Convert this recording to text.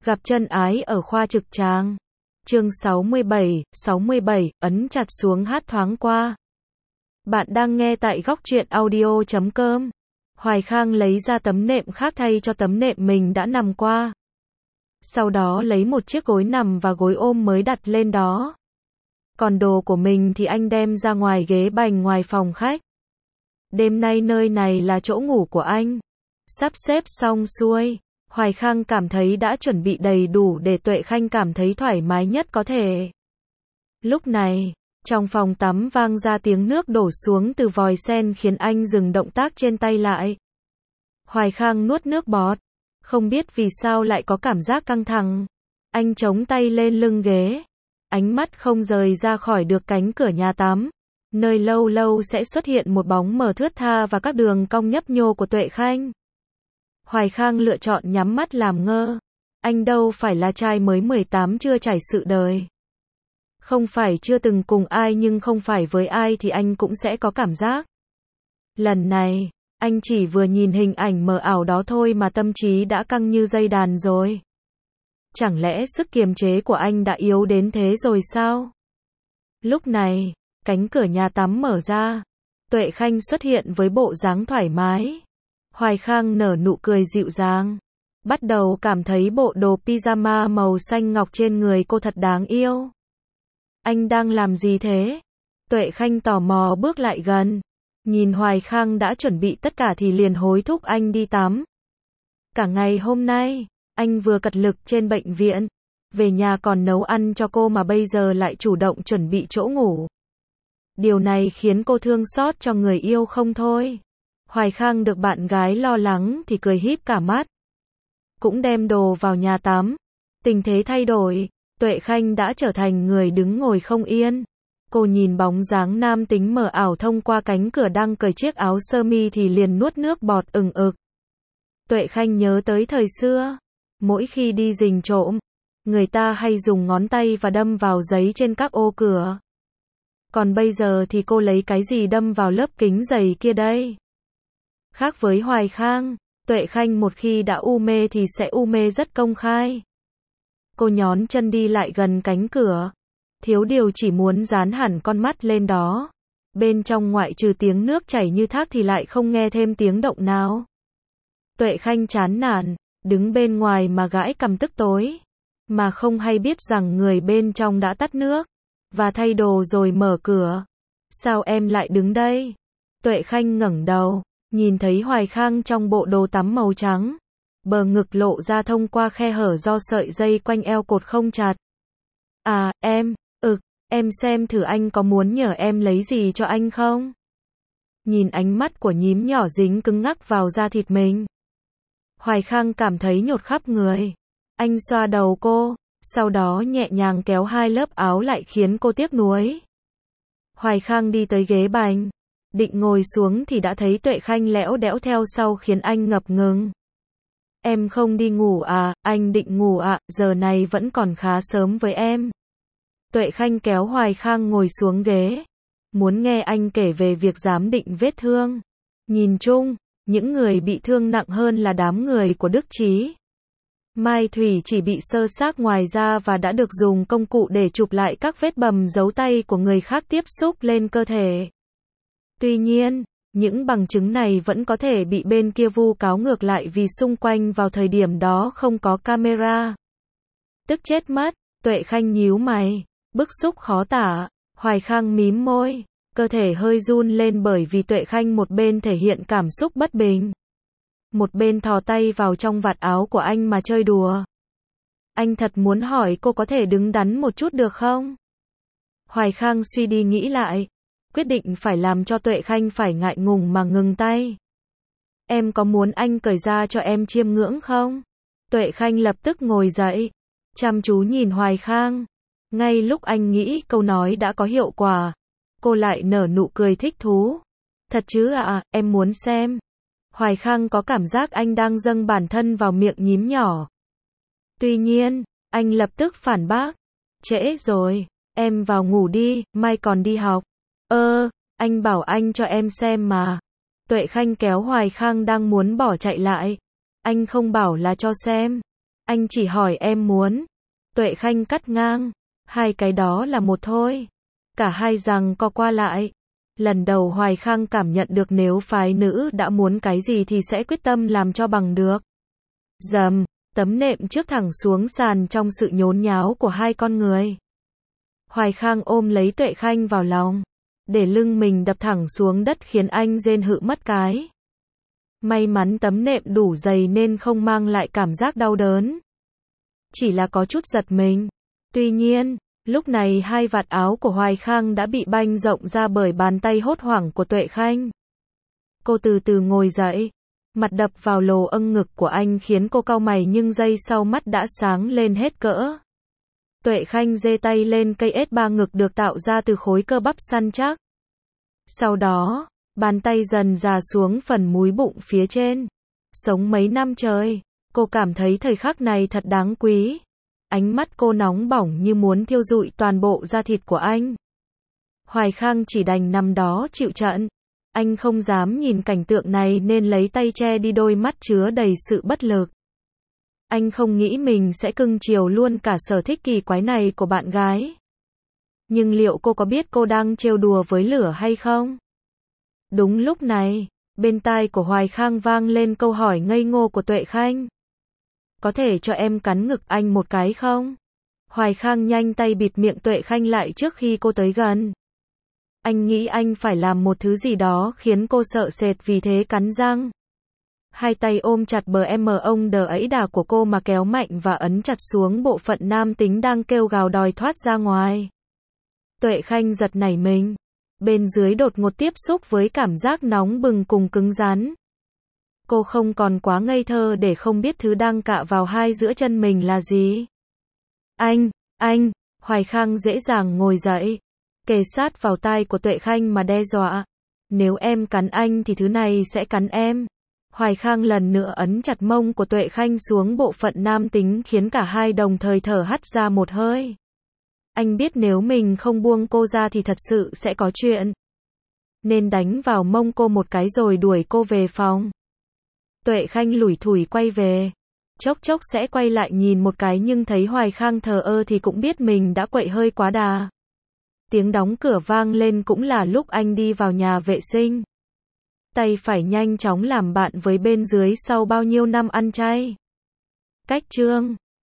Gặp chân ái ở khoa trực tràng. Chương 67, ấn chặt xuống hát thoáng qua. Bạn đang nghe tại góc truyện audio.com. Hoài Khang lấy ra tấm nệm khác thay cho tấm nệm mình đã nằm qua. Sau đó lấy một chiếc gối nằm và gối ôm mới đặt lên đó. Còn đồ của mình thì anh đem ra ngoài ghế bành ngoài phòng khách. Đêm nay nơi này là chỗ ngủ của anh. Sắp xếp xong xuôi, Hoài Khang cảm thấy đã chuẩn bị đầy đủ để Tuệ Khanh cảm thấy thoải mái nhất có thể. Lúc này, trong phòng tắm vang ra tiếng nước đổ xuống từ vòi sen khiến anh dừng động tác trên tay lại. Hoài Khang nuốt nước bọt, không biết vì sao lại có cảm giác căng thẳng. Anh chống tay lên lưng ghế, ánh mắt không rời ra khỏi được cánh cửa nhà tắm, nơi lâu lâu sẽ xuất hiện một bóng mờ thướt tha và các đường cong nhấp nhô của Tuệ Khanh. Hoài Khang lựa chọn nhắm mắt làm ngơ. Anh đâu phải là trai mới 18 chưa trải sự đời. Không phải chưa từng cùng ai nhưng không phải với ai thì anh cũng sẽ có cảm giác. Lần này, anh chỉ vừa nhìn hình ảnh mờ ảo đó thôi mà tâm trí đã căng như dây đàn rồi. Chẳng lẽ sức kiềm chế của anh đã yếu đến thế rồi sao? Lúc này, cánh cửa nhà tắm mở ra. Tuệ Khanh xuất hiện với bộ dáng thoải mái. Hoài Khang nở nụ cười dịu dàng. Bắt đầu cảm thấy bộ đồ pyjama màu xanh ngọc trên người cô thật đáng yêu. Anh đang làm gì thế? Tuệ Khanh tò mò bước lại gần. Nhìn Hoài Khang đã chuẩn bị tất cả thì liền hối thúc anh đi tắm. Cả ngày hôm nay, anh vừa cật lực trên bệnh viện. Về nhà còn nấu ăn cho cô mà bây giờ lại chủ động chuẩn bị chỗ ngủ. Điều này khiến cô thương xót cho người yêu không thôi. Hoài Khang được bạn gái lo lắng thì cười híp cả mắt. Cũng đem đồ vào nhà tắm. Tình thế thay đổi, Tuệ Khanh đã trở thành người đứng ngồi không yên. Cô nhìn bóng dáng nam tính mờ ảo thông qua cánh cửa đang cởi chiếc áo sơ mi thì liền nuốt nước bọt ừng ực. Tuệ Khanh nhớ tới thời xưa. Mỗi khi đi rình trộm, người ta hay dùng ngón tay và đâm vào giấy trên các ô cửa. Còn bây giờ thì cô lấy cái gì đâm vào lớp kính dày kia đây? Khác với Hoài Khang, Tuệ Khanh một khi đã u mê thì sẽ u mê rất công khai. Cô nhón chân đi lại gần cánh cửa. Thiếu điều chỉ muốn dán hẳn con mắt lên đó. Bên trong ngoại trừ tiếng nước chảy như thác thì lại không nghe thêm tiếng động nào. Tuệ Khanh chán nản, đứng bên ngoài mà gãi cằm tức tối. Mà không hay biết rằng người bên trong đã tắt nước và thay đồ rồi mở cửa. Sao em lại đứng đây? Tuệ Khanh ngẩng đầu, nhìn thấy Hoài Khang trong bộ đồ tắm màu trắng. Bờ ngực lộ ra thông qua khe hở do sợi dây quanh eo cột không chặt. À, em xem thử anh có muốn nhờ em lấy gì cho anh không? Nhìn ánh mắt của nhím nhỏ dính cứng ngắc vào da thịt mình. Hoài Khang cảm thấy nhột khắp người. Anh xoa đầu cô, sau đó nhẹ nhàng kéo hai lớp áo lại khiến cô tiếc nuối. Hoài Khang đi tới ghế bành, định ngồi xuống thì đã thấy Tuệ Khanh lẽo đẽo theo sau khiến anh ngập ngừng. Em không đi ngủ à? Anh định ngủ ạ, giờ này vẫn còn khá sớm với em. Tuệ Khanh kéo Hoài Khang ngồi xuống ghế, muốn nghe anh kể về việc giám định vết thương. Nhìn chung, những người bị thương nặng hơn là đám người của Đức Trí. Mai Thủy chỉ bị sơ xác ngoài da và đã được dùng công cụ để chụp lại các vết bầm dấu tay của người khác tiếp xúc lên cơ thể. Tuy nhiên, những bằng chứng này vẫn có thể bị bên kia vu cáo ngược lại vì xung quanh vào thời điểm đó không có camera. Tức chết mất, Tuệ Khanh nhíu mày, bức xúc khó tả. Hoài Khang mím môi, cơ thể hơi run lên bởi vì Tuệ Khanh một bên thể hiện cảm xúc bất bình, một bên thò tay vào trong vạt áo của anh mà chơi đùa. Anh thật muốn hỏi cô có thể đứng đắn một chút được không? Hoài Khang suy đi nghĩ lại, quyết định phải làm cho Tuệ Khanh phải ngại ngùng mà ngừng tay. Em có muốn anh cởi ra cho em chiêm ngưỡng không? Tuệ Khanh lập tức ngồi dậy, chăm chú nhìn Hoài Khang. Ngay lúc anh nghĩ câu nói đã có hiệu quả, cô lại nở nụ cười thích thú. Thật chứ ạ, em muốn xem. Hoài Khang có cảm giác anh đang dâng bản thân vào miệng nhím nhỏ. Tuy nhiên, anh lập tức phản bác. Trễ rồi, em vào ngủ đi, mai còn đi học. Anh bảo anh cho em xem mà. Tuệ Khanh kéo Hoài Khang đang muốn bỏ chạy lại. Anh không bảo là cho xem. Anh chỉ hỏi em muốn. Tuệ Khanh cắt ngang. Hai cái đó là một thôi. Cả hai giằng co qua lại. Lần đầu Hoài Khang cảm nhận được nếu phái nữ đã muốn cái gì thì sẽ quyết tâm làm cho bằng được. Dầm, tấm nệm trước thẳng xuống sàn trong sự nhốn nháo của hai con người. Hoài Khang ôm lấy Tuệ Khanh vào lòng, để lưng mình đập thẳng xuống đất khiến anh rên hự mất cái. May mắn tấm nệm đủ dày nên không mang lại cảm giác đau đớn. Chỉ là có chút giật mình. Tuy nhiên, lúc này hai vạt áo của Hoài Khang đã bị banh rộng ra bởi bàn tay hốt hoảng của Tuệ Khanh. Cô từ từ ngồi dậy, mặt đập vào lồ âng ngực của anh khiến cô cau mày nhưng giây sau mắt đã sáng lên hết cỡ. Tuệ Khanh giơ tay lên cây ếch ba ngực được tạo ra từ khối cơ bắp săn chắc. Sau đó, bàn tay dần dà xuống phần múi bụng phía trên. Sống mấy năm trời, cô cảm thấy thời khắc này thật đáng quý. Ánh mắt cô nóng bỏng như muốn thiêu rụi toàn bộ da thịt của anh. Hoài Khang chỉ đành nằm đó chịu trận. Anh không dám nhìn cảnh tượng này nên lấy tay che đi đôi mắt chứa đầy sự bất lực. Anh không nghĩ mình sẽ cưng chiều luôn cả sở thích kỳ quái này của bạn gái. Nhưng liệu cô có biết cô đang trêu đùa với lửa hay không? Đúng lúc này, bên tai của Hoài Khang vang lên câu hỏi ngây ngô của Tuệ Khanh. Có thể cho em cắn ngực anh một cái không? Hoài Khang nhanh tay bịt miệng Tuệ Khanh lại trước khi cô tới gần. Anh nghĩ anh phải làm một thứ gì đó khiến cô sợ sệt vì thế cắn răng. Hai tay ôm chặt bờ ông đờ ấy đà của cô mà kéo mạnh và ấn chặt xuống bộ phận nam tính đang kêu gào đòi thoát ra ngoài. Tuệ Khanh giật nảy mình. Bên dưới đột ngột tiếp xúc với cảm giác nóng bừng cùng cứng rắn. Cô không còn quá ngây thơ để không biết thứ đang cạ vào hai giữa chân mình là gì. Anh, Hoài Khang dễ dàng ngồi dậy, kề sát vào tai của Tuệ Khanh mà đe dọa. Nếu em cắn anh thì thứ này sẽ cắn em. Hoài Khang lần nữa ấn chặt mông của Tuệ Khanh xuống bộ phận nam tính khiến cả hai đồng thời thở hắt ra một hơi. Anh biết nếu mình không buông cô ra thì thật sự sẽ có chuyện. Nên đánh vào mông cô một cái rồi đuổi cô về phòng. Tuệ Khanh lủi thủi quay về. Chốc chốc sẽ quay lại nhìn một cái nhưng thấy Hoài Khang thờ ơ thì cũng biết mình đã quậy hơi quá đà. Tiếng đóng cửa vang lên cũng là lúc anh đi vào nhà vệ sinh. Tay phải nhanh chóng làm bạn với bên dưới sau bao nhiêu năm ăn chay. Cách chương